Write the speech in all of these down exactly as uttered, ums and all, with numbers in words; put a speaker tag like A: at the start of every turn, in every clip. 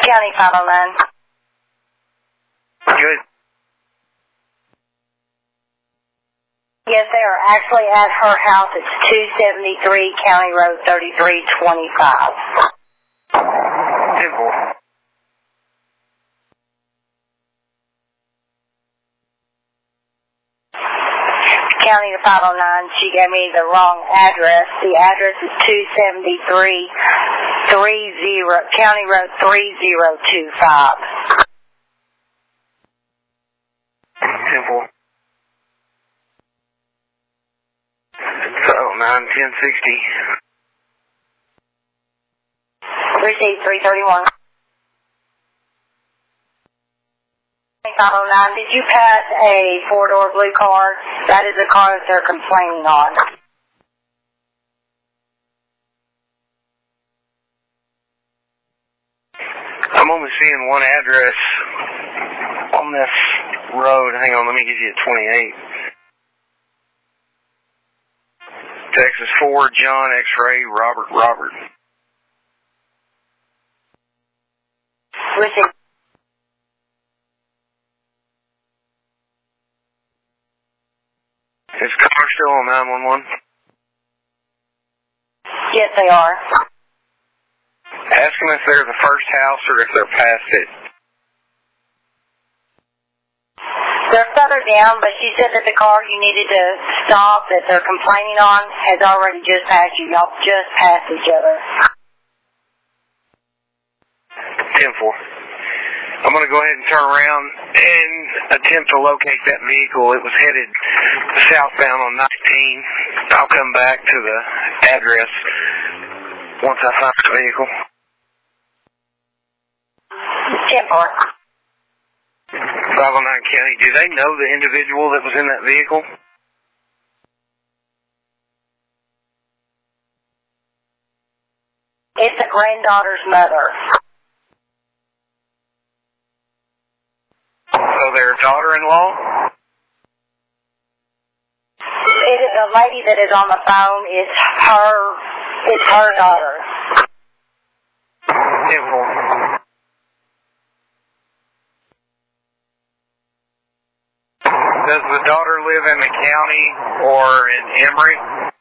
A: County five oh nine.
B: Good.
A: Yes, they are actually at her house. It's two seventy-three County Road thirty-three twenty-five.
B: ten four.
A: County to five oh nine. She gave me the wrong address. The address is two seventy-three thirty County Road three zero two five.
B: ten four. Oh, nine ten sixty.
A: Received three thirty-one. five oh nine. Did you pass a four-door blue car? That is the car that they're complaining on.
B: I'm only seeing one address on this road. Hang on, let me give you a twenty-eight. Texas four, John X-ray, Robert, Robert.
A: Received.
B: Is car still on nine one one?
A: Yes, they are.
B: Ask them if they're the first house or if they're past it.
A: They're further down, but she said that the car you needed to stop that they're complaining on has already just passed you. Y'all just passed each other.
B: ten four. I'm going to go ahead and turn around and attempt to locate that vehicle. It was headed southbound on nineteen. I'll come back to the address once I find the vehicle.
A: ten four.
B: five oh nine County, do they know the individual that was in that vehicle?
A: It's the granddaughter's mother.
B: So their daughter-in-law?
A: It is the lady that is on the phone. It's her. It's her daughter.
B: ten four. Does the daughter live in the county or in Emory?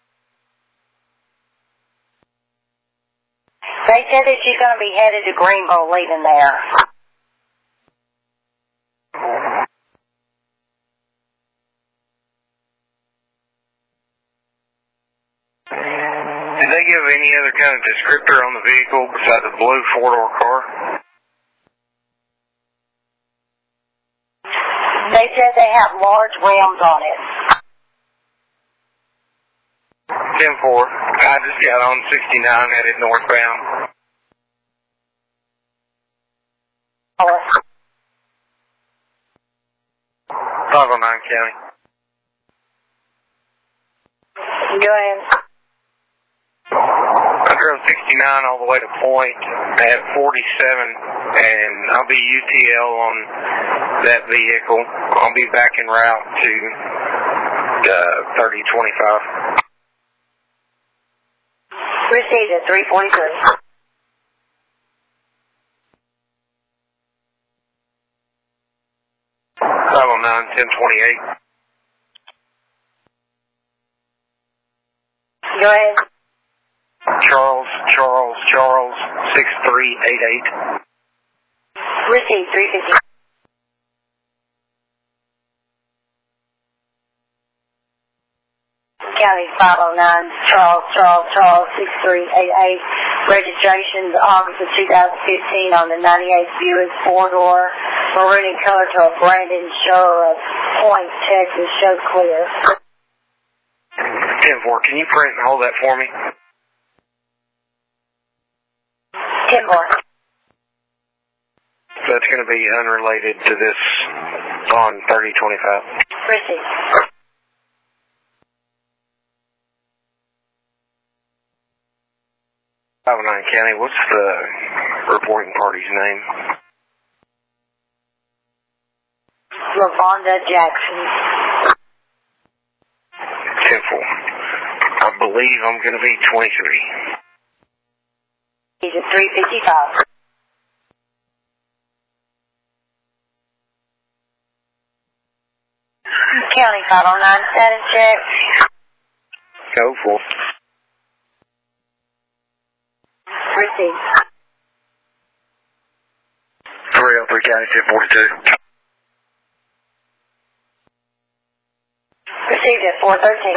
A: They said that she's going to be headed to Greenville, leaving there.
B: Did they give any other kind of descriptor on the vehicle besides the blue four-door car?
A: They said they have large rims on it.
B: ten four. I just got on sixty-nine, headed northbound. five oh nine County.
A: Go ahead.
B: I drove sixty-nine all the way to Point at forty-seven, and I'll be U T L on that vehicle. I'll be back en route to uh, thirty twenty-five.
A: Received at three forty-three.
B: five oh nine, ten twenty-eight.
A: Go ahead.
B: Charles, Charles, Charles, six three eight eight.
A: Received three fifty. County five oh nine, Charles, Charles, Charles, six three eight eight. Registration's August of two thousand fifteen on the ninety-eight Buick four-door, maroon in color to a Brandon Shore of Point, Texas. Show clear.
B: ten four, can you print and hold that for me?
A: ten four.
B: So it's going to be unrelated to this on thirty twenty-five.
A: Received.
B: five oh nine County, what's the reporting party's name?
A: Lavonda Jackson.
B: ten four. I believe I'm going to be twenty-three.
A: He's at three fifty-five. County five oh nine, status check.
B: Go for.
A: Received.
B: three oh three County ten forty-two.
A: Received at four thirteen.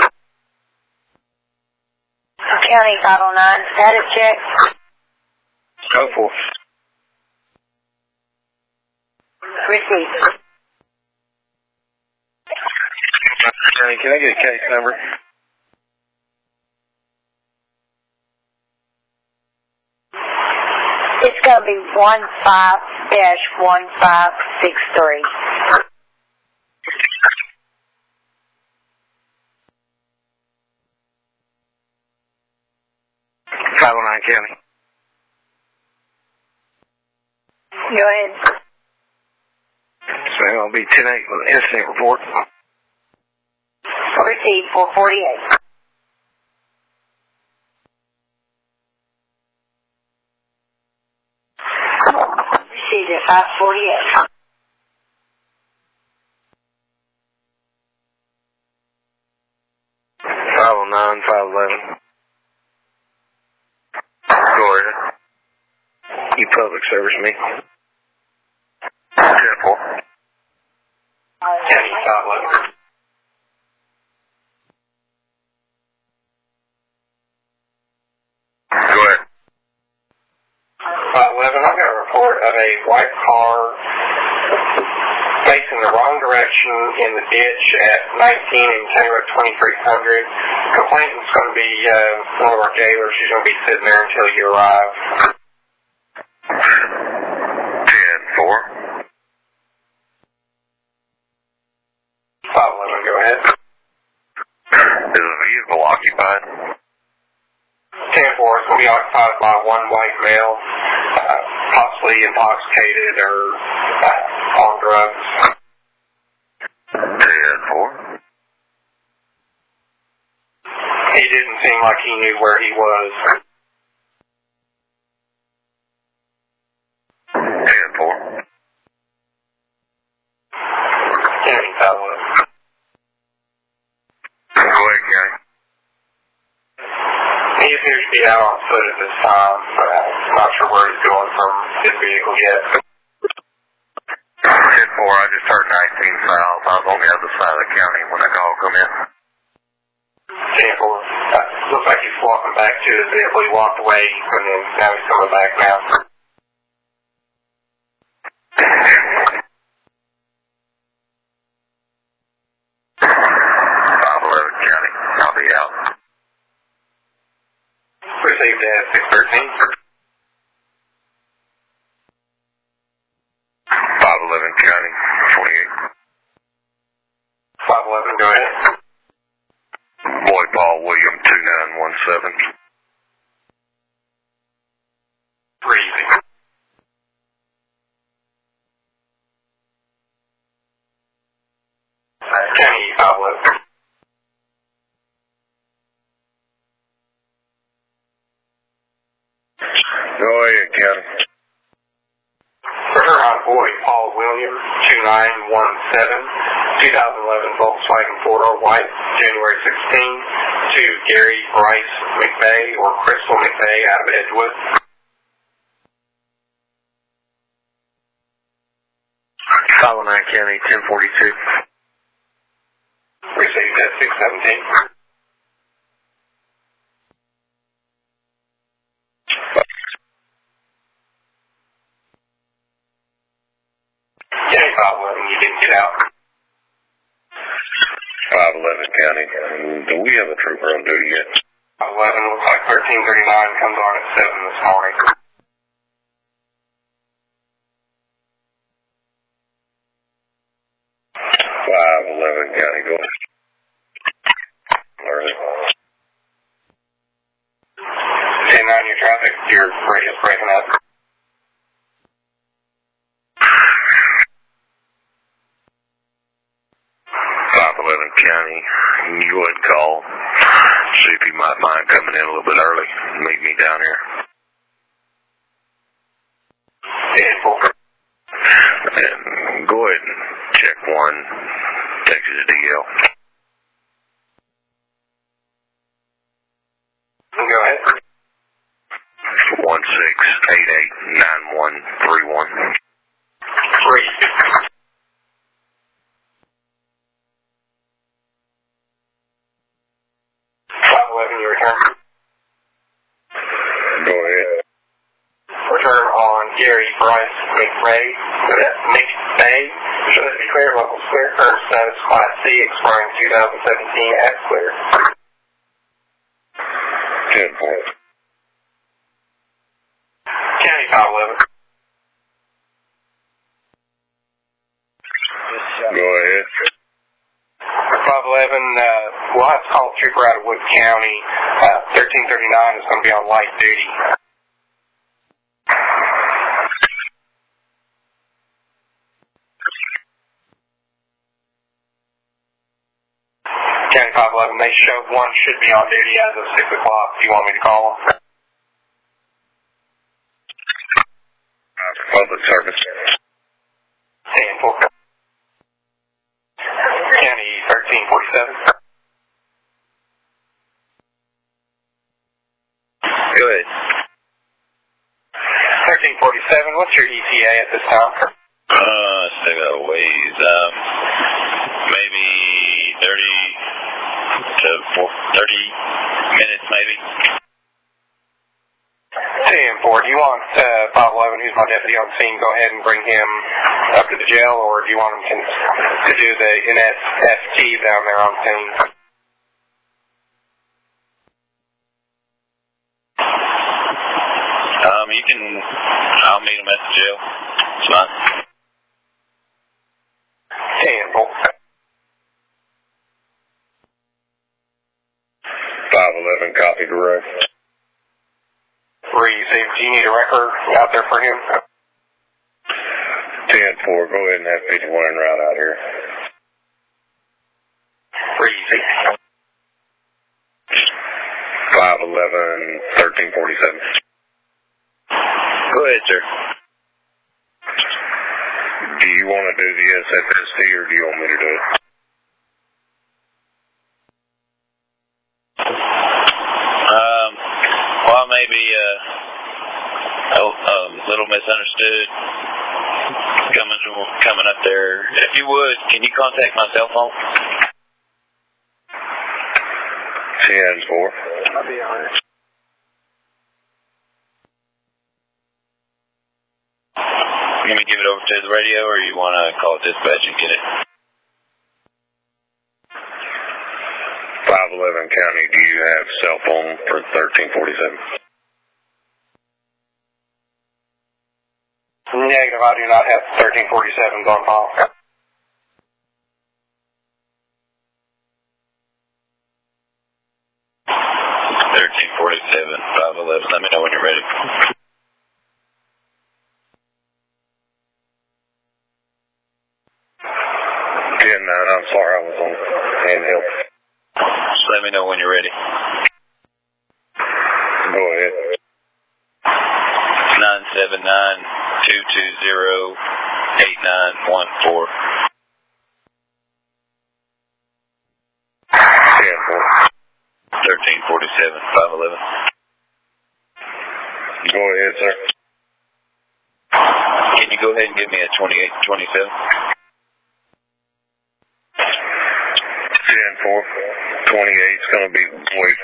A: County five oh nine, status check.
B: Go for.
A: Received.
B: County, can I get a case number?
A: It's going to be one five dash one five six three.
B: five oh nine County.
A: Go ahead.
B: So it'll be ten eight with an incident report.
A: Received four forty-eight. Received at five forty-eight.
B: five oh nine, five eleven. Go ahead. You public service me. ten four. County five eleven. Go ahead.
C: five eleven, I got a report of a white car facing the wrong direction in the ditch at nineteen and County Road twenty-three hundred. Complainant's going to be uh, one of our jailers. She's going to be sitting there until you arrive.
B: ten four.
C: five eleven, go ahead.
B: Is the vehicle occupied?
C: ten four is going to be occupied by one white male, uh, possibly intoxicated or uh, on drugs.
B: ten four.
C: He didn't seem like he knew where he was.
B: ten four.
C: County five eleven.
B: Go ahead, County.
C: He appears to be out on foot at this time. Uh, not sure where he's going from his vehicle yet.
B: ten four, I just heard nineteen south. I was on the other side of the county when that call come in.
C: ten four. Uh, looks like he's walking back to his vehicle. He walked away, and then now he's coming back now.
B: five eleven County, I'll be out.
C: Received at six thirteen.
B: five eleven County, twenty-eight.
C: five eleven, go ahead.
B: Boy Paul William, two nine one seven.
C: Breezy. Uh, County five eleven.
B: Go ahead, County.
C: For her on boy Paul William, two nine one seven, twenty eleven Volkswagen four-door white, January sixteenth, to Gary Bryce McVeigh or Crystal McVeigh out of Edgewood.
B: five oh nine County, ten forty-two.
C: Received at six seventeen. County five eleven, you didn't get out.
B: five eleven County. Do we have a trooper on duty yet?
C: five eleven looks like thirteen thirty-nine comes on at seven this morning.
B: five eleven County, go. Early.
C: ten nine, your traffic, your radio's breaking up.
B: five eleven County, you would call. See if you might mind coming in a little bit early. Meet me down here.
C: ten four.
B: And go ahead and check one
D: Texas D L.
C: Go ahead.
D: One six eight eight nine one three one.
C: Three. five eleven, you return.
D: Go ahead.
C: Return on Gary Bryce McRae. McBay. Should it be clear? Local clear. Current status Class C, expiring twenty seventeen as clear.
D: ten four.
C: County five eleven.
D: Go ahead.
C: five eleven, uh, we'll have to call a trooper out of Wood County. Uh, thirteen thirty-nine is going to be on light duty. County five eleven, they showed one should be on duty as of six o'clock. Do you want me to call them?
D: Public service.
C: ten four. County thirteen forty-seven.
D: Go ahead.
C: thirteen forty-seven, what's your E T A at this time?
D: Uh, still got a ways. Um, maybe thirty to thirty minutes, maybe.
C: ten four, do you want uh, five eleven, who's my deputy on scene, go ahead and bring him up to the jail, or do you want him to, to do the N S F T down there on scene?
D: Um, you can, I'll meet him at the jail. It's fine.
C: ten four.
D: five eleven, copy direct.
C: Receive, do you need a record out there for him?
D: ten four, go ahead and have fifty-one en route out here.
C: Receive.
D: five eleven, thirteen forty-seven. Go ahead, sir. Do you want to do the S F S T or do you want me to do it? Um, well, maybe uh, a, a little misunderstood coming coming up there. If you would, can you contact my cell phone? ten four.
C: I'll be on it.
D: You want me to give it over to the radio, or you want to call dispatch and get it? five eleven County, do you have cell phone for thirteen forty-seven?
C: Negative, I do not have thirteen forty-seven on file.
D: thirteen forty-seven, five eleven, let me know when you're ready. ten nine, I'm sorry, I was on handheld. Just let me know when you're ready. Go ahead. nine seven nine, two two zero, eight nine one four. ten four. thirteen forty-seven, five eleven. Go ahead, sir. Can you go ahead and give me a twenty-eight twenty-seven? ten four. twenty-eight is going to be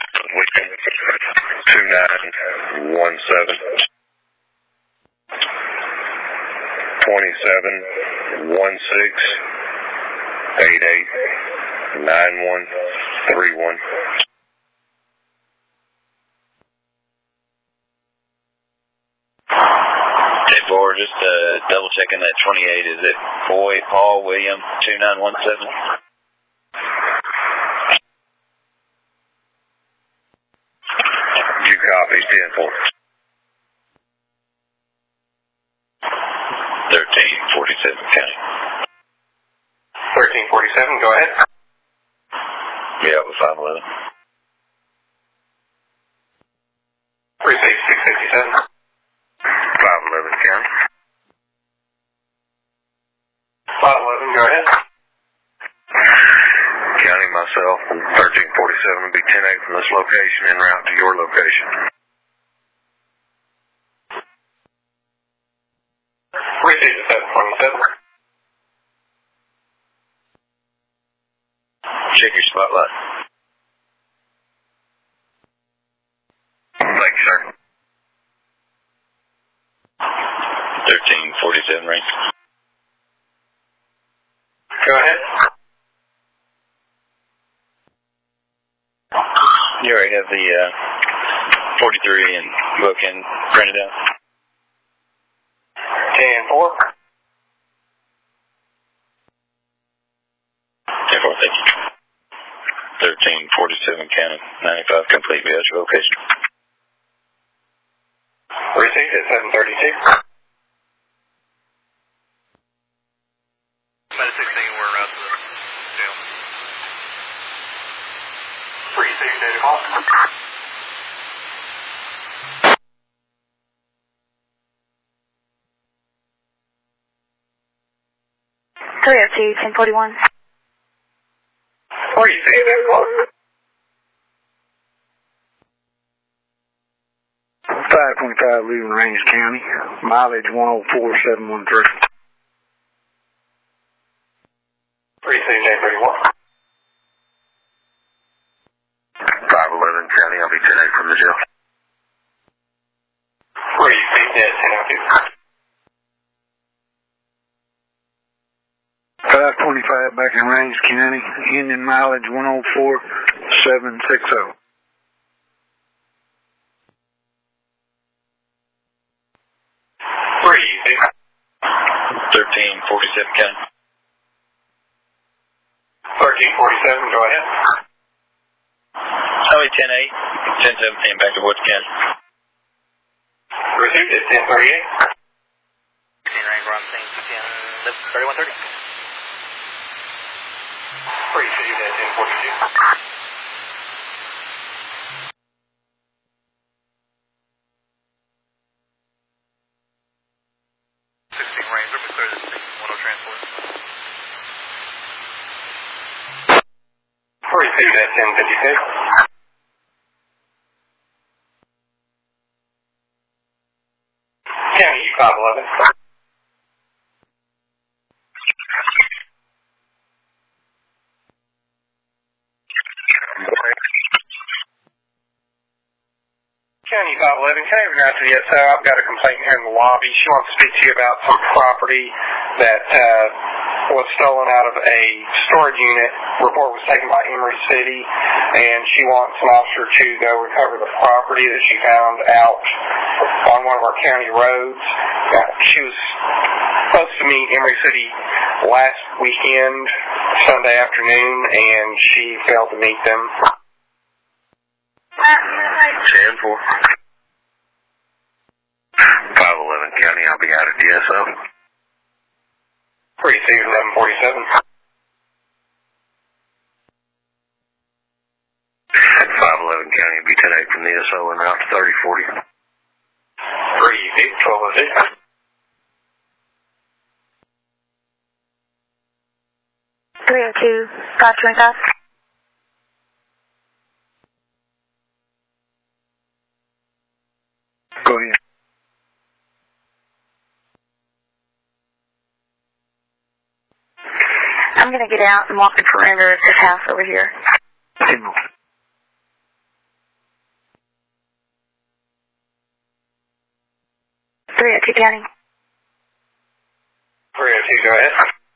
D: two nine one seven. twenty-seven one six eight eight nine one three one. Hey, four, just uh, double checking that twenty-eight. Is it Boy Paul William two nine one seven? You copy, ten four. thirteen forty-seven County.
C: thirteen forty-seven, go ahead.
D: Yeah, it was five eleven.
C: Receive six fifty-seven.
D: five eleven County.
C: five eleven, go ahead.
B: ten eight from this location en route to your location.
C: Received at seven twenty-seven.
D: Check your spotlight.
B: Thank you, sir.
D: thirteen forty-seven range.
C: Go ahead.
D: You already have the uh, forty-three and bookend printed out.
C: ten four.
D: ten four, thank you. thirteen forty-seven Cannon, ninety-five complete via your location.
C: Received at seven thirty-two.
E: About sixteen, we're around to the jail.
C: Received eight o'clock.
A: three oh two, ten forty-one.
C: Received eight o'clock.
B: five twenty-five leaving Range County, mileage one oh four seven one three.
C: Received eight thirty-one.
B: five eleven County, I'll be ten eight from the jail.
C: Received at ten oh two.
B: five twenty-five back in Range County, Indian mileage one oh four seven six oh.
C: Received.
D: thirteen forty-seven Cannon.
C: thirteen forty-seven, go ahead.
D: Highway ten eight, ten seventeen back to Woods Cannon.
C: Received at ten thirty-eight.
E: sixteen range, we're on the same, ten, thirty-one thirty.
C: Received at ten forty-two.
E: sixteen range, let me clear this thing, one oh transport.
C: Received at ten fifty-six. County U five eleven. County five eleven, can I have your answer yet, sir? I've got a complaint here in the lobby. She wants to speak to you about some property that uh, was stolen out of a storage unit. Report was taken by Emory City, and she wants an officer to go recover the property that she found out on one of our county roads. Uh, she was supposed to meet Emory City last weekend, Sunday afternoon, and she failed to meet them.
B: ten four. five eleven County, I'll be out at D S O.
C: Received eleven forty-seven.
B: five eleven County, will be ten eight from the S O and route to thirty forty.
C: Received twelve oh six.
A: three oh two, five twenty-five.
B: Go ahead.
A: I'm going to get out and walk the perimeter of this house over here.
B: Signal.
A: three oh two County.
C: three oh two, go ahead.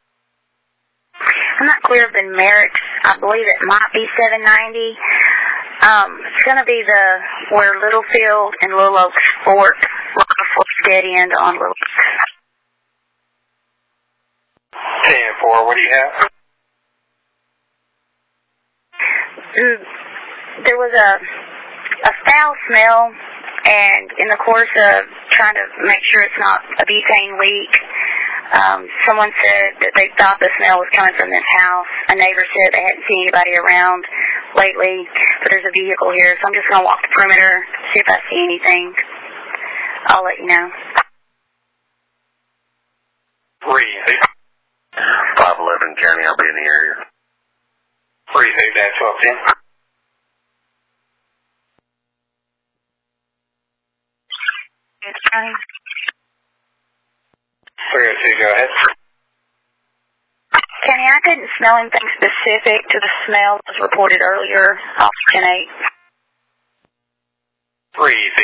A: I'm not clear of the merits. I believe it might be seven ninety. Um, it's going to be the where Littlefield and Little Oaks Fort, Little Fork's dead end on Little Oaks.
C: ten four, what do you have?
A: Mm, there was a a foul smell, and in the course of trying to make sure it's not a butane leak, um, someone said that they thought the smell was coming from this house. A neighbor said they hadn't seen anybody around lately, but there's a vehicle here, so I'm just going to walk the perimeter, see if I see anything. I'll let you know.
C: Received.
B: five eleven County, I'll be in the area.
C: Received at twelve ten. three oh two, go ahead.
F: Kenny, I couldn't smell anything specific to the smell that was reported earlier off ten eight.
C: three easy.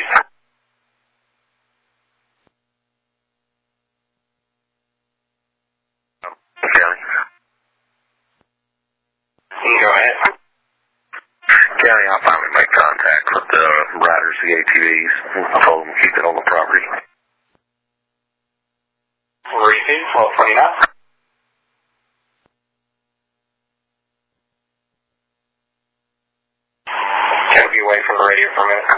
B: County.
C: Go ahead.
B: County, I'll finally make contact with the riders, the A T Vs. I told them to keep it on the property.
C: Receive, twelve twenty-nine. Can be away from the radio for a minute.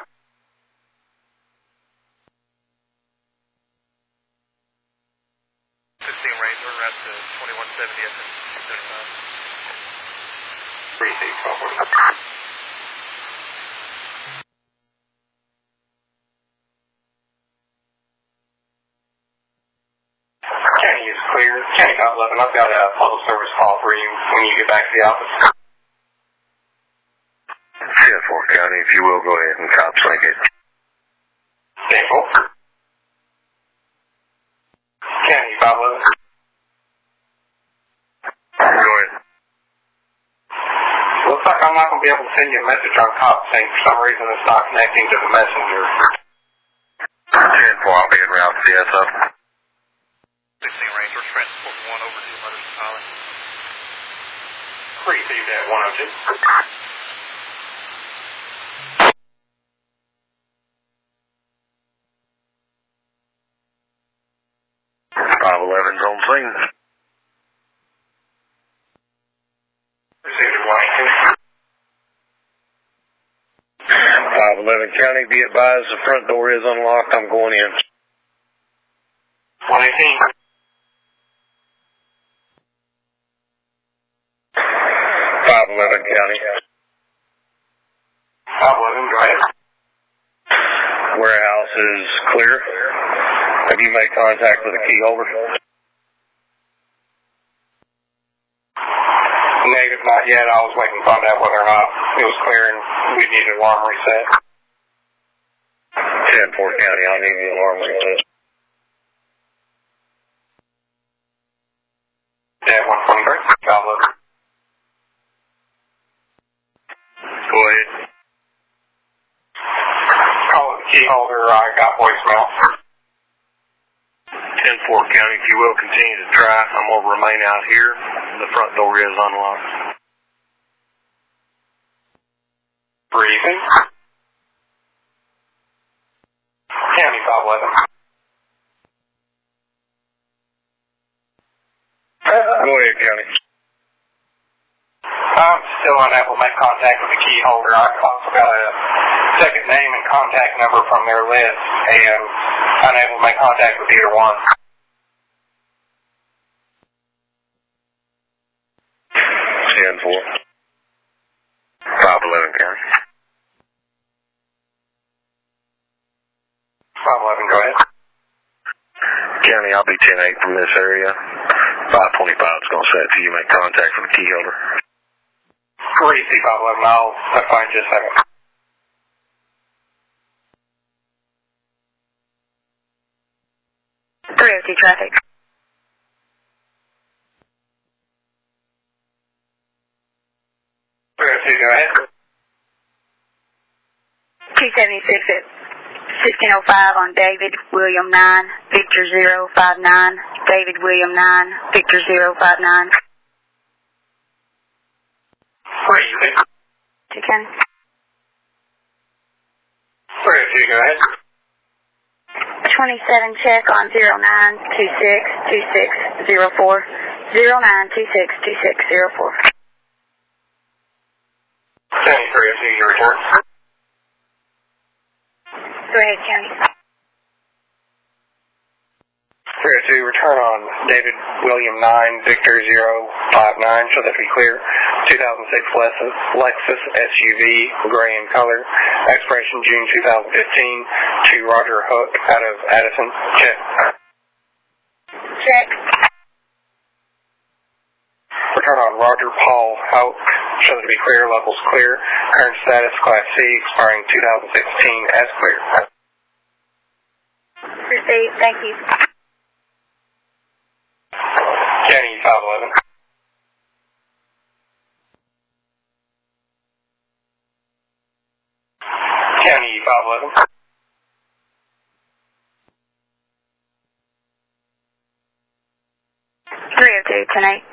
E: sixteen Ranger, route to twenty-one seventy S M two thirty-five.
C: Receive, twelve forty-nine. County is clear. County five eleven, I've got a public service call for you when you get back to the office.
B: ten four, County, if you will, go ahead and cop sync it.
C: ten four. County five eleven.
B: Go ahead.
C: Looks like I'm not going to be able to send you a message on cop sync. For some reason it's not connecting to the messenger.
B: ten four, I'll be en route to C S O.
E: sixteen Ranger, transport one over to Mother's Pilot.
C: Received at one oh two.
B: five eleven's on scene.
C: Received at one eighteen.
B: five eleven, County, be advised the front door is unlocked. I'm going in.
C: one eighteen.
B: five eleven, County.
C: five eleven, go ahead.
B: Warehouse is clear. Have you made contact with the key holder?
C: Negative, not yet. I was waiting to find out whether or not it was clear and we needed alarm reset.
B: ten four, County, I'll need the alarm reset.
C: Yeah, one twenty-three. five eleven.
B: Go ahead.
C: Call it the key holder. I got voicemail.
B: ten four, County, if you will, continue to try. I'm going to remain out here. The front door is unlocked.
C: Briefing. County five eleven.
B: Go ahead, County.
C: I'm still unable to make contact with the key holder. I also got a second name and contact number from their list and unable to make contact with either one.
B: ten four. five eleven, County.
C: five eleven, go ahead.
B: County, I'll be ten eight from this area. five twenty-five is going to set till you make contact with the key holder.
C: Great, C five eleven, I'll find you a second.
F: three oh two traffic.
C: three oh two, go ahead.
F: two seventy-six at sixteen oh five on David William nine, Victor zero five nine, David William nine, Victor zero five nine.
C: Great.
F: Two County.
C: three oh two, go ahead.
F: twenty-seven check on zero nine two six two six zero four, zero nine two six two six zero four.
C: County three oh two, your report.
F: Go ahead, County.
C: three oh two, return on David William nine, Victor zero five nine, so that we clear. two thousand six Lexus, Lexus S U V, gray in color, expiration June two thousand fifteen, to Roger Hook out of Addison. Check.
F: Check.
C: Return on Roger Paul Hook, so that we clear, levels clear, current status Class C, expiring two thousand sixteen as clear.
F: Received. Thank you.
C: County five eleven. County five eleven.
F: three oh two, ten eight.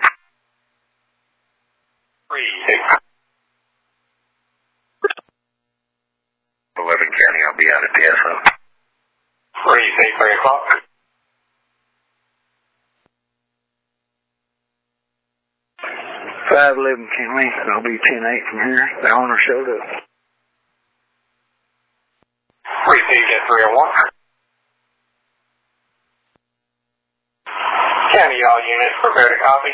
C: three six.
B: eleven County, I'll be out at P S O.
C: three six, three o'clock.
B: five eleven County, I'll be ten eight from here. The owner showed up.
C: Received at three oh one. County, all units, prepare to copy.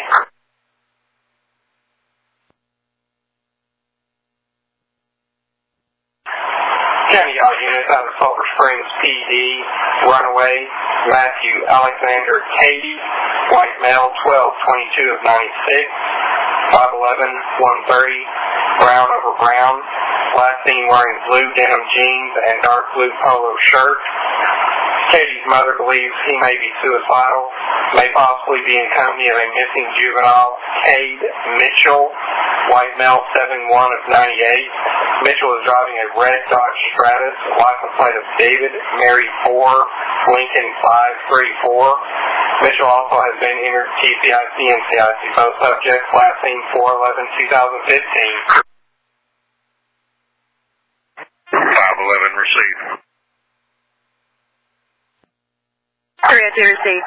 C: County, all units out of Sulphur Springs P D, runaway, Matthew Alexander Cady, white male, twelve twenty-two of ninety-six, five eleven, one thirty, brown over brown, last seen wearing blue denim jeans and dark blue polo shirt. Cady's mother believes he may be suicidal, may possibly be in company of a missing juvenile, Cade Mitchell, white male, seven one of ninety-eight. Mitchell is driving a red Dodge Stratus, license plate of David Mary four, Lincoln five three four. Mitchell also has been entered T C I C and C I C, both subjects, last seen four eleven twenty fifteen.
B: five eleven received.
F: three oh two received.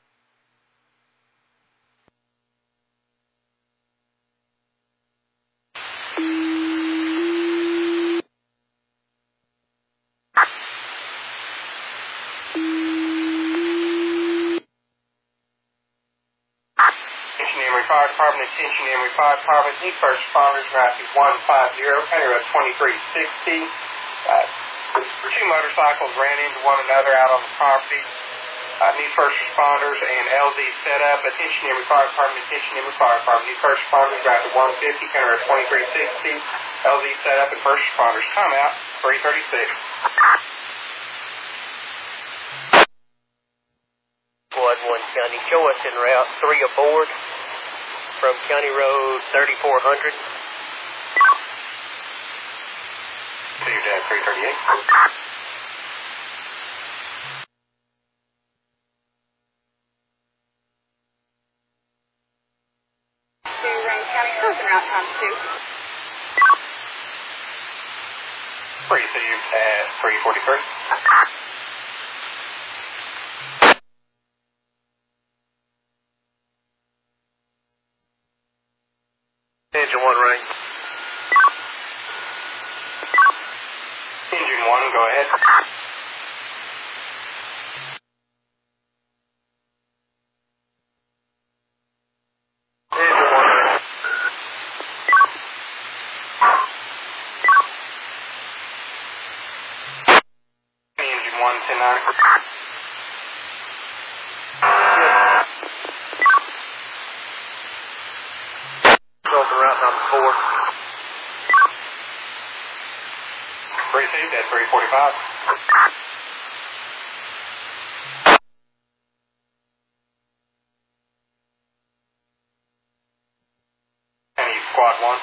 C: Fire Department, attention Emory Fire Department, need first responders, Matthew one five zero, County Road twenty-three sixty. Uh, two motorcycles ran into one another out on the property. Uh, need first responders and L Z set up. Attention Emory Fire Department, attention Emory Fire Department, need first responders, Matthew one fifty, County Road twenty-three sixty. L Z set up and first responders. Come out, three thirty-six.
E: Squad one County, show us en route three aboard from County Road thirty-four hundred.
C: See you, Dad, three thirty-eight.
F: To Range County, closing route times two.
C: Received at three forty-three.
E: Engine one ring.
C: Engine one, go ahead.
E: Engine one ring.
C: Engine one, ten nine.
E: Closing route number four.
C: Received at three forty-five. County Squad one.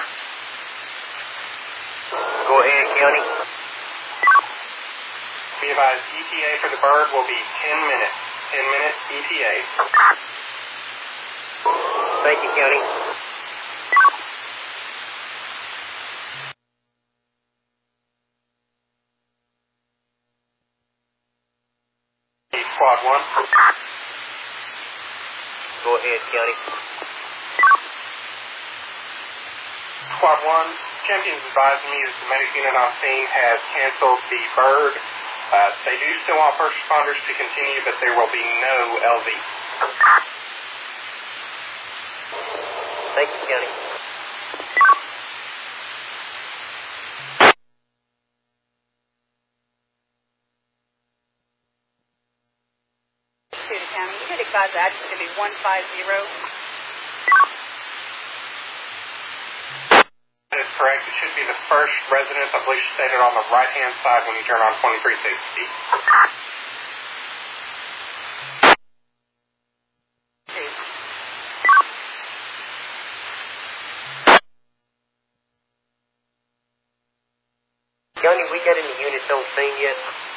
E: Go ahead, County.
C: Be advised, E T A for the bird will be ten minutes. ten minutes E T A.
E: Thank you, County.
C: Squad one.
E: Go ahead, County.
C: Squad one, Champions advised me that the medic unit on scene has canceled the bird. Uh, they do still want first responders to continue, but there will be no L V.
E: Thank you, County.
F: To the county, you did advise that it's going to be one five zero.
C: That is correct. It should be the first residence, I believe stated on the right-hand side when you turn on twenty-three sixty.
E: County, we got any units on scene yet?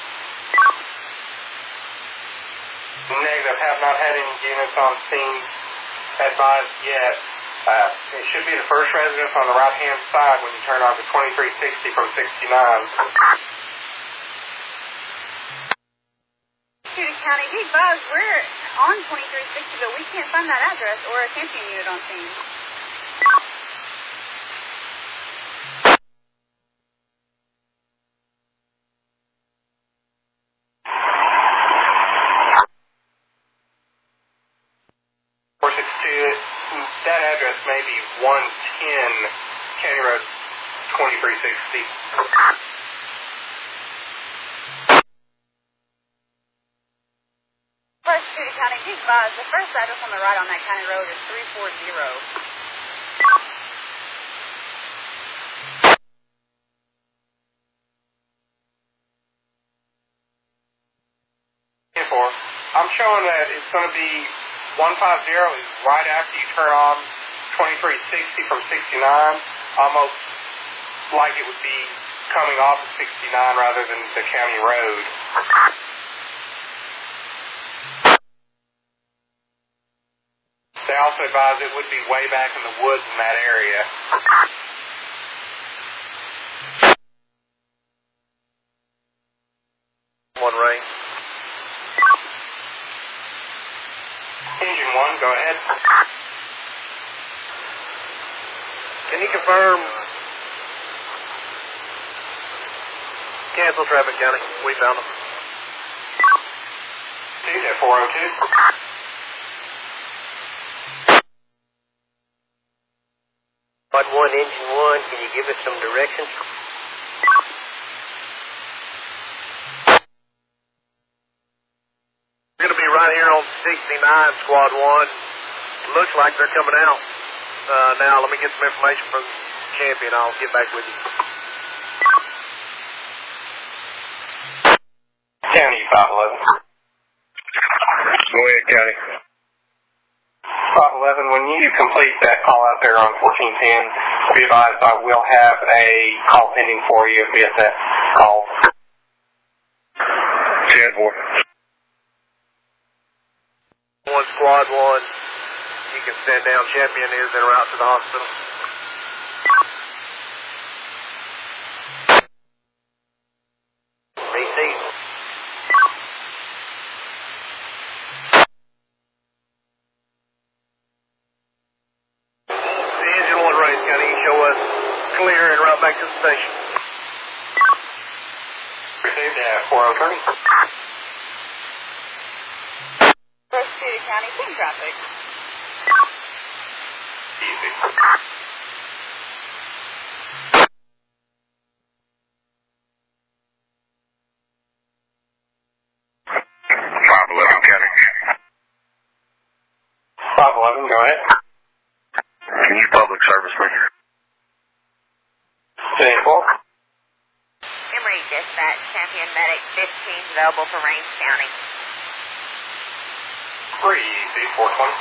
C: Negative, have not had any units on scene advised yet. Uh, it should be the first residence on the right-hand side when you turn on to twenty-three sixty from sixty-nine.
F: City County, be advised, we're on twenty-three sixty, but we can't find that address or a champion unit on scene.
C: That address may be one ten County Road twenty-three sixty.
F: First City County, be advised, the first address on the right on that county road is three forty.
C: I'm showing that it's going to be one fifty is right after you turn on twenty-three sixty from sixty-nine, almost like it would be coming off of sixty-nine rather than the county road. They also advise it would be way back in the woods in that area.
E: One rain.
C: Engine one, go ahead.
E: Can you confirm? Cancel traffic, County. We found them.
C: See that four oh two.
E: Quad one, engine one, can you give us some directions? We're going to be right here on sixty-nine, Squad one. Looks like they're coming out. Uh, now, let me get some information from Champion. I'll get back with you.
C: County five eleven.
B: Go ahead, County.
C: five eleven, when you complete that call out there on fourteen ten, be advised I will have a call pending for you via that call.
B: ten four.
E: One Squad one, you can stand down. Champion is en route to the hospital. Receive. The engine one race, County, you show us clear and route back to the station.
C: Received at four oh three.
F: First City County, team traffic.
C: Easy.
B: five eleven, County.
C: five eleven, go ahead.
B: Can you public service me?
C: ten four.
G: Emory Dispatch, Champion Medic fifteen available for Rains County.
C: three easy, four twenty.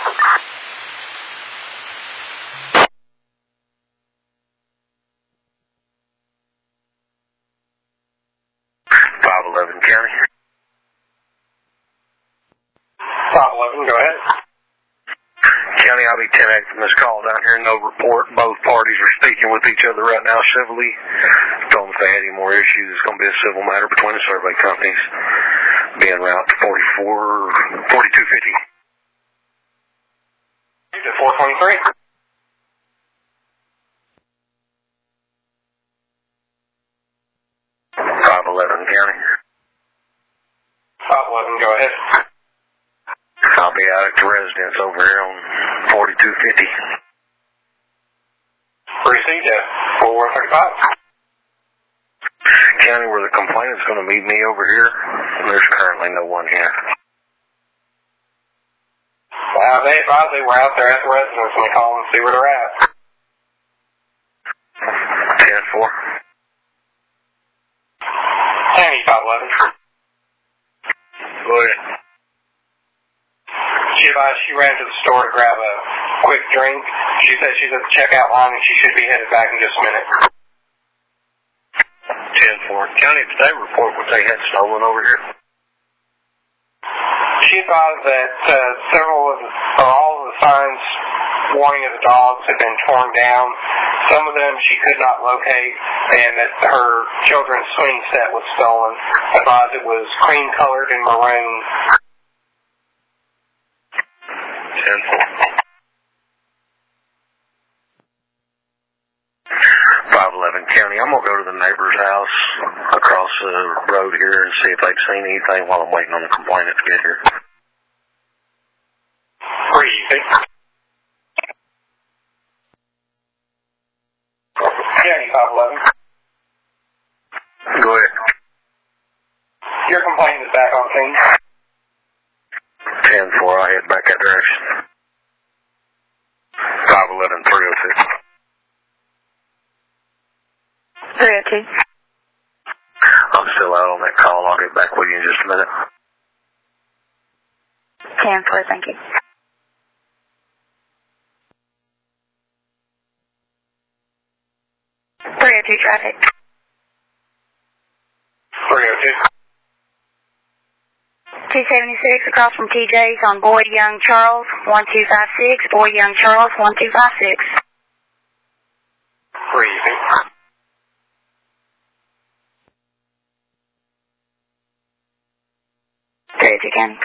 B: five eleven, County.
C: five eleven, go ahead.
B: County, I'll be ten X from this call down here. No report. Both parties are speaking with each other right now civilly. Told them if they had any more issues, it's going to be a civil matter between the survey companies. Being route to forty-four, forty-two fifty.
C: four twenty-three.
B: five eleven, County.
C: five eleven, go ahead.
B: I'll be out at the residence over here on forty-two fifty.
C: Received at four thirty-five.
B: County, where the complainant's going to meet me over here, there's currently no one here.
C: Wow, they advised they were out there at the residence and call and see where they're at.
B: ten four.
C: County five eleven.
B: Go ahead.
C: She advised she ran to the store to grab a quick drink. She said she's at the checkout line and she should be headed back in just a minute.
B: ten four. County, did they report what they had stolen over here?
C: She advised that uh, several of the, or all of the signs warning of the dogs had been torn down. Some of them she could not locate, and that her children's swing set was stolen. Advised it was cream colored and maroon.
B: ten four. five eleven County, I'm going to go to the neighbor's house across the road here and see if they've seen anything while I'm waiting on the complainant to get here.
C: Pretty easy. County five eleven.
B: Go ahead.
C: Your complainant is back on scene.
B: ten four, I'll head back that direction. five eleven three oh two.
F: three oh two.
B: I'm still out on that call. I'll get back with you in just a minute.
F: ten four, thank you. three oh two traffic.
C: three oh two.
F: two seventy-six across from T J's on Boyd Young Charles, one two five six. Boyd Young Charles, one two five six.
C: Pretty easy.
F: three oh two County.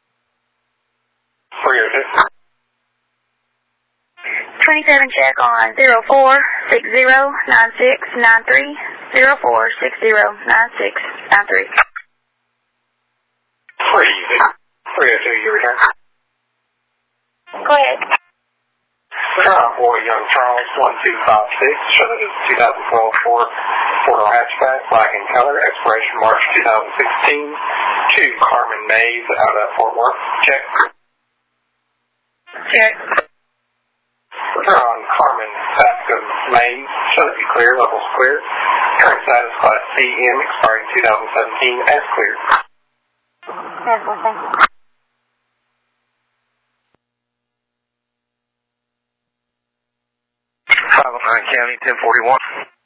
C: three oh two.
F: twenty-seven check on zero four six zero nine six nine three. zero four six zero nine six nine three.
C: Pretty easy. three oh two, you return.
F: Go ahead.
C: Return for Young Charles, one two five six. twenty twelve Ford four-door hatchback, black in color, expiration March twenty sixteen. To Carmen Mays out of Fort Worth. Check.
F: Check.
C: Return on Carmen Bascom Mays. Show that be clear, levels clear. Current status class C M, expiring twenty seventeen as clear.
F: Yes, well, thank you.
B: five oh nine County, ten forty-one.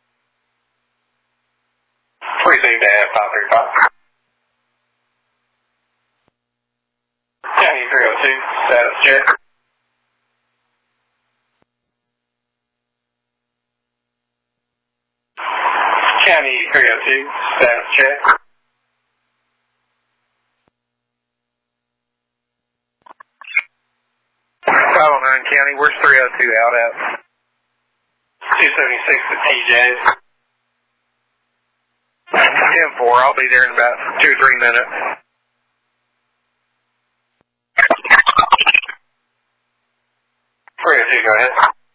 C: Received at five three five. County three oh two, status check. County three oh two, status check.
B: five oh nine County, where's three oh two out at?
C: two seventy-six at T J's.
B: ten four, I'll be there in about two or three minutes.
C: three oh two, go ahead.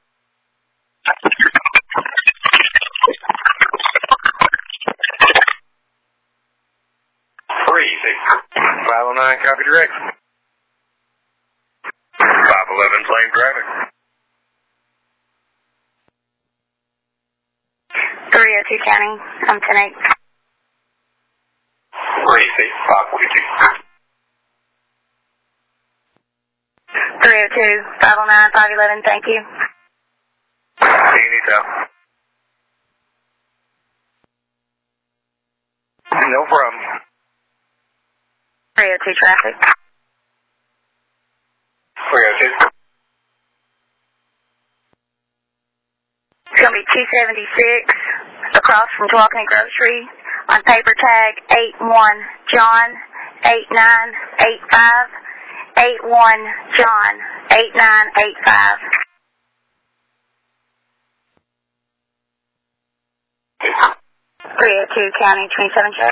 C: three easy.
B: five oh nine, copy direct. five eleven, lane traffic.
F: three oh two County, I'm ten eight.
C: three easy, five forty-two.
F: three oh two, five oh nine, five eleven, thank you.
B: Anytime. No problem.
F: three oh two traffic.
C: three oh two.
F: It's going to be two seventy-six across from Tawakoni Grocery on paper tag eight one John eight nine eight five. eight one John eight nine eight five. three oh two County, twenty-seven check.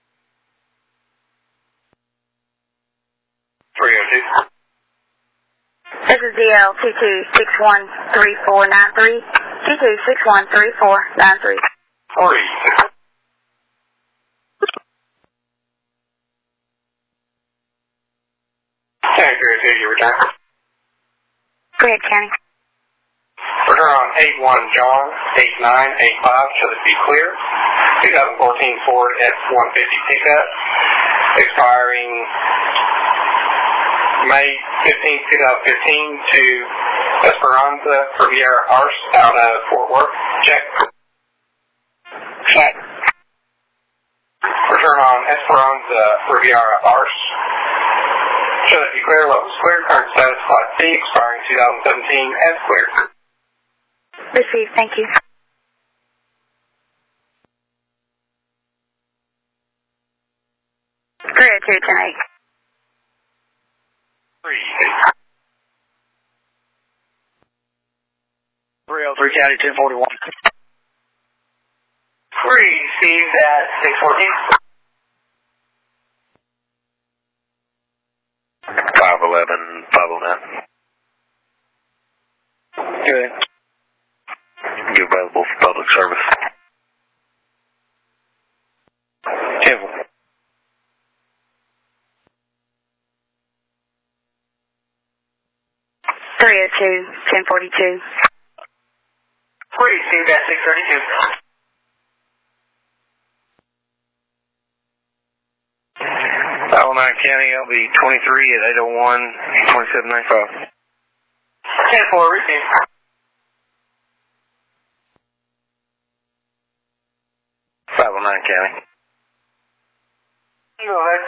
C: three oh two.
F: This is D L two two six one three four nine three. two two six one three four nine three.
C: three. County three oh two, you return.
F: Go ahead, County.
C: Return on eight one John eight nine eight five, should it be clear. twenty fourteen Ford F one fifty pickup, expiring May fifteenth, twenty fifteen to Esperanza Riviera Arce out of Fort Worth. Check.
F: Check.
C: Esperanza Riviera Arce. Show that you clear level square card status Class C expiring two thousand seventeen as clear.
F: Received, thank you. three oh two, ten eight.
B: Three. three oh three, County ten forty-one.
C: Three, Steve at six fourteen.
B: five eleven, five oh nine. Good. Be available for public service. ten four.
F: three oh two, ten forty-two.
C: Three, Steve at six thirty-two.
B: five oh nine County, L B twenty-three at eight oh one, twenty-seven ninety-five.
C: ten four, receive.
B: five oh nine County.
C: Go ahead.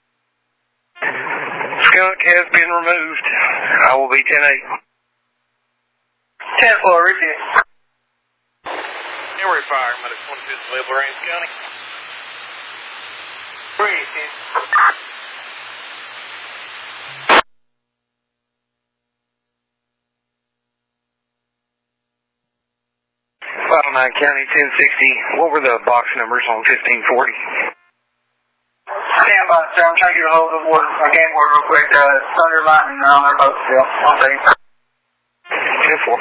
B: Skunk has been removed. I will be ten eight.
C: ten four, receive.
E: Emory Fire, Medic twenty-two is available, Rains County.
C: Three, Steve.
B: five oh nine County, ten sixty. What were the box numbers on fifteen forty?
C: Stand by, sir. I'm trying to get a hold of one, my game board real quick. Uh, Thunder, Lightning, on their boat still. One second.
B: ten four.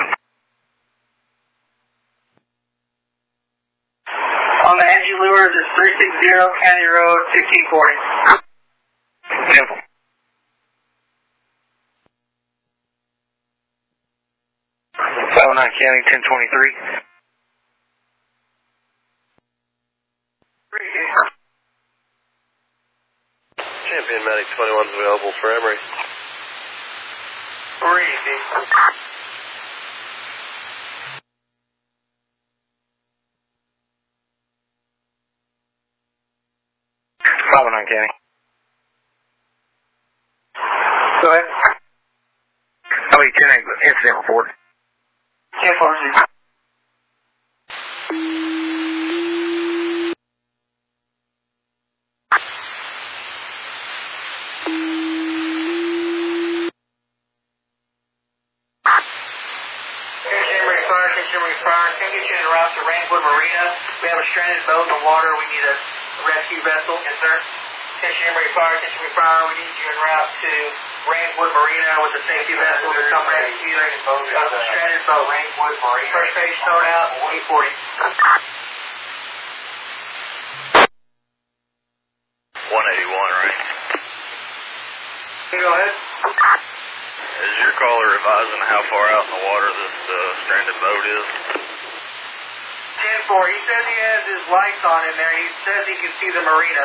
C: On the Angie Lures, it's three sixty County Road, sixteen forty.
B: ten four. five oh nine County, ten twenty-three.
E: Champion Medic twenty-one is available for Emory.
C: Three, Steve.
B: five oh nine County.
C: Go ahead.
B: I'll be ten eight, incident report.
C: ten four, Steve. Can get you in route to Rainwood Marina. We have a stranded boat in the water. We need a rescue vessel. Yes, sir. Attention Emory Fire, attention Emory Fire. We need you en route to Rainwood Marina with a safety vessel to come rescue you. Got a stranded boat. Rainwood Marina. First page start out, eight forty.
D: one eighty-one, right?
C: Can you go ahead?
D: Is your caller advising how far out in the water this uh, stranded boat is?
C: ten four. He says he has his lights on in there. He says he can see the marina.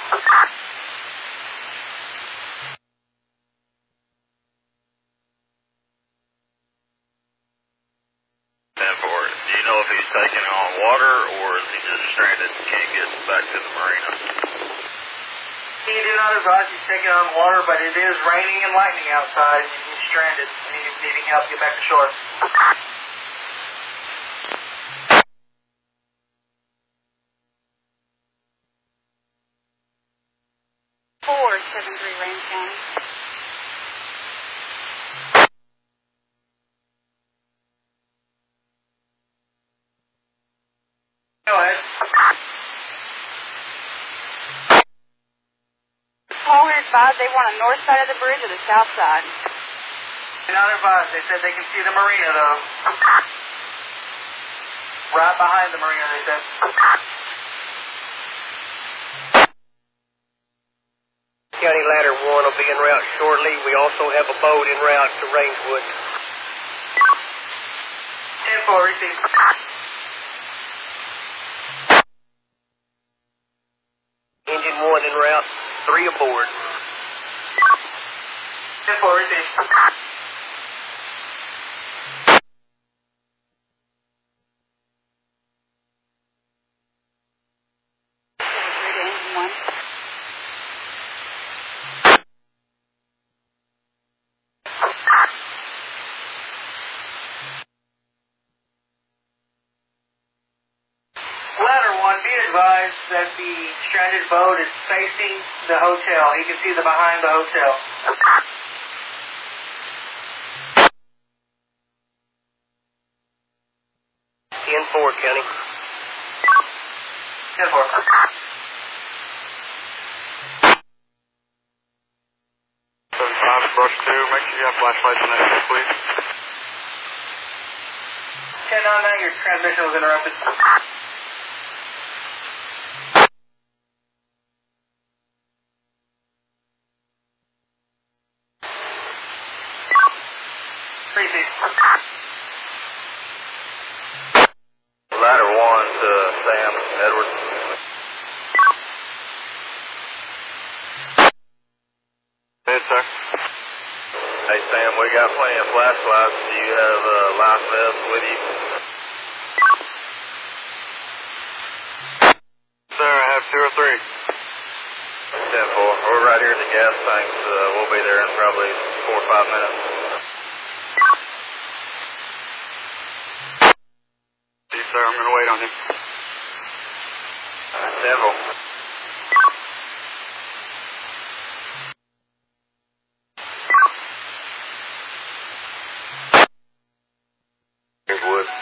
D: ten four. Do you know if he's taking on water or is he just stranded and can't get back to the marina?
C: He did not advise he's taking on water, but it is raining and lightning outside. He's stranded and he's needing help to get back to shore.
F: four seven three, Rains County.
C: Go ahead.
F: Caller advised they want a north side of the bridge or the south side.
C: They're not advised. They said they can see the marina, though. Right behind the marina, they said.
E: County Ladder one will be en route shortly. We also have a boat en route to Rangewood.
C: ten four, receive.
E: Engine one en route, three aboard.
C: ten four, receive.
F: Engine one.
H: advised that the stranded boat is facing the hotel. He can see the behind the hotel.
E: ten four, Kenny.
H: ten four.
C: seventy-five, approach two. Make sure you have flashlights on that, please.
H: ten nine nine, your transmission was interrupted. Repeat.
E: Ladder one to Sam Edwards.
C: Hey, sir.
E: Hey, Sam, we got plenty of flashlights. Do you have a uh, life vest with you?
C: Sir, I have two or three.
E: ten four. We're right here at the gas tanks. Uh, we'll be there in probably four or five minutes.
C: See, sir, I'm going to wait on him.
E: ten four. Wood.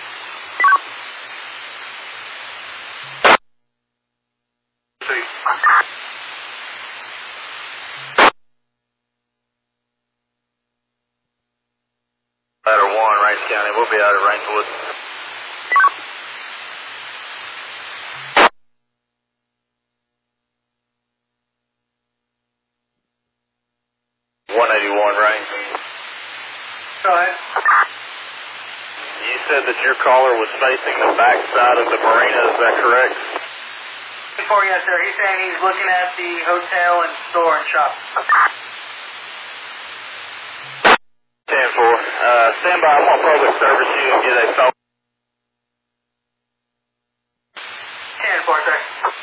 C: See.
E: Ladder one, Range County. We'll be out at Rangewood. one eighty-one, Range.
H: Go ahead.
E: You said that your caller was facing the back side of the marina, is that correct?
H: ten four, yes, sir. He's saying he's looking at the hotel and store and shop.
E: ten four. Uh, stand by. I'm going to public service you and get a phone.
H: ten four, sir.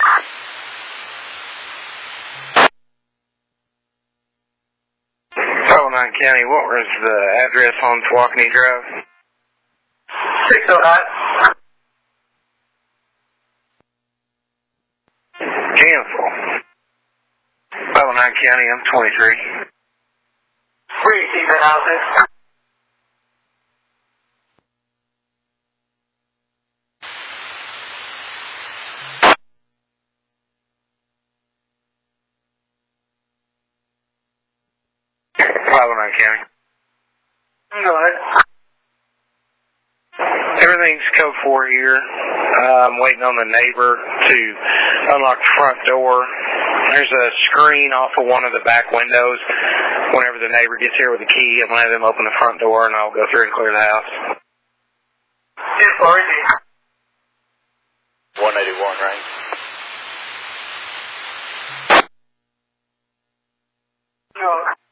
B: oh nine County, what was the address on Tawakoni Drive?
H: six oh nine.
B: Cancel. oh nine County, I'm twenty-three.
H: Receive the houses.
B: oh nine County.
H: Go ahead.
B: Everything's code four here. Uh, I'm waiting on the neighbor to unlock the front door. There's a screen off of one of the back windows. Whenever the neighbor gets here with the key, I'm going to have them open the front door and I'll go through and clear the house.
H: ten four.
E: one eighty-one, right?
H: No.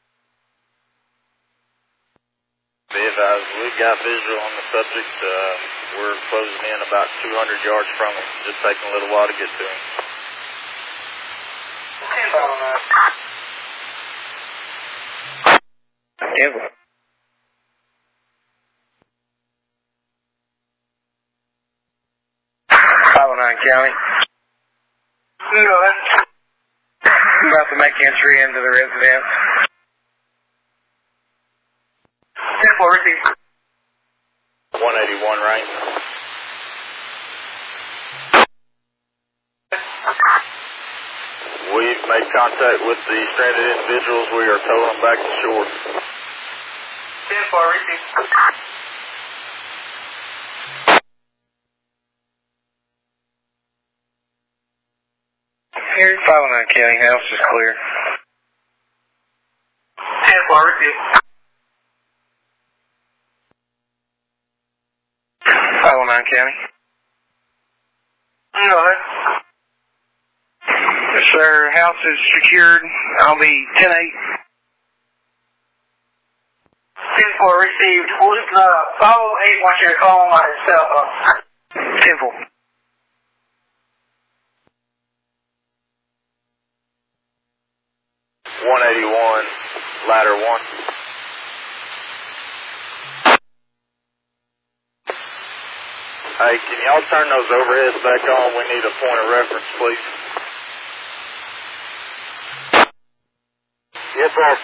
E: Be advised, we've got visual on the subject. Uh, we're closing in about two hundred yards from him. Just taking a little while to get to him.
H: ten four.
B: Yeah. oh nine County.
H: Go ahead.
B: About to make entry into the residence.
H: ten four, receive.
E: one eighty-one, right? We've made contact with the stranded individuals. We are towing them back to shore.
H: ten four, receive.
B: Here's oh nine County, house is clear.
H: ten four, receive.
B: oh nine County.
H: Go ahead.
B: Yes, sir. House is secured. I'll be ten eight.
H: ten four, received. Uh, five oh eight wants you to call him on his cell phone.
B: ten four.
E: one eighty-one, ladder one. Hey, can y'all turn those overheads back on? We need a point of reference, please. Yes, sir.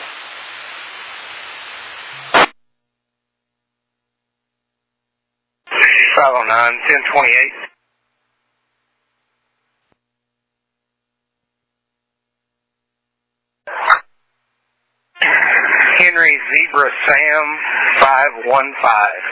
B: five oh nine, ten twenty-eight. Henry Zebra Sam five one five.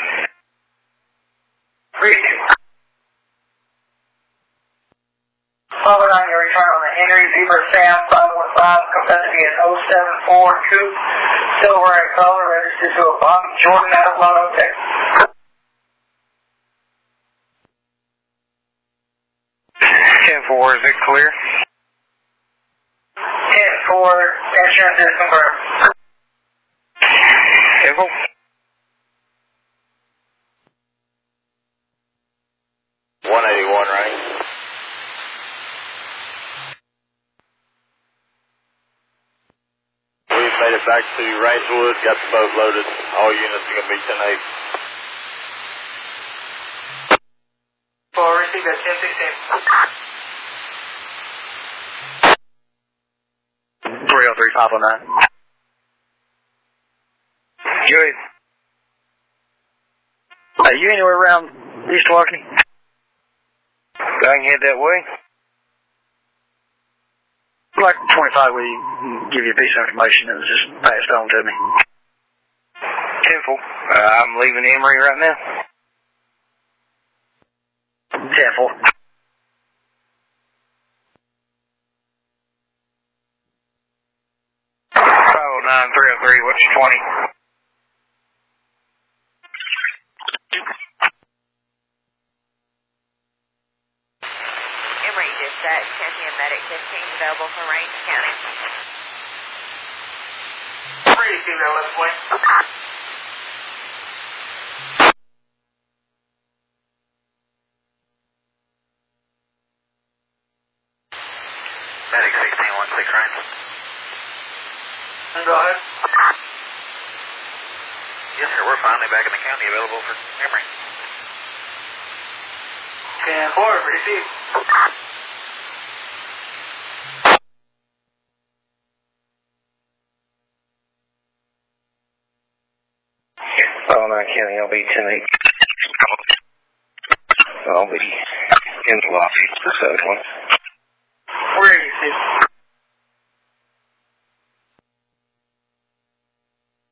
H: Following on your return on the Henry Zebra Sam five one five, comes out to be an oh seven four coupe, silver in color, registered to a Bobby Jordan out of Lotto, Texas.
B: ten four, is it clear?
H: ten four, insurance is confirmed.
B: ten four.
E: one eighty-one, right? We've made it back to Rangewood, got the boat loaded. All units are going to be ten eight.
H: For receive at ten sixteen.
B: three oh three, five oh nine. Good.
I: Are you anywhere around East Walkeny?
B: I can head that way.
I: Like twenty-five, we give you a piece of information that was just passed on to me.
B: ten four. Uh, I'm leaving Emory right now.
I: ten four.
B: five oh nine, three oh three, what's your twenty?
G: Emory dispatch, Champion Medic fifteen available for Range County.
H: Ready to that left point.
E: Medic sixteen one six, right?
H: Go ahead.
E: Yes, sir. We're finally back in the county, available for Emory.
H: ten four, receive.
B: Oh, nine County, I'll be ten eight. I'll be in the lobby for the second one.
H: Where are you, Steve?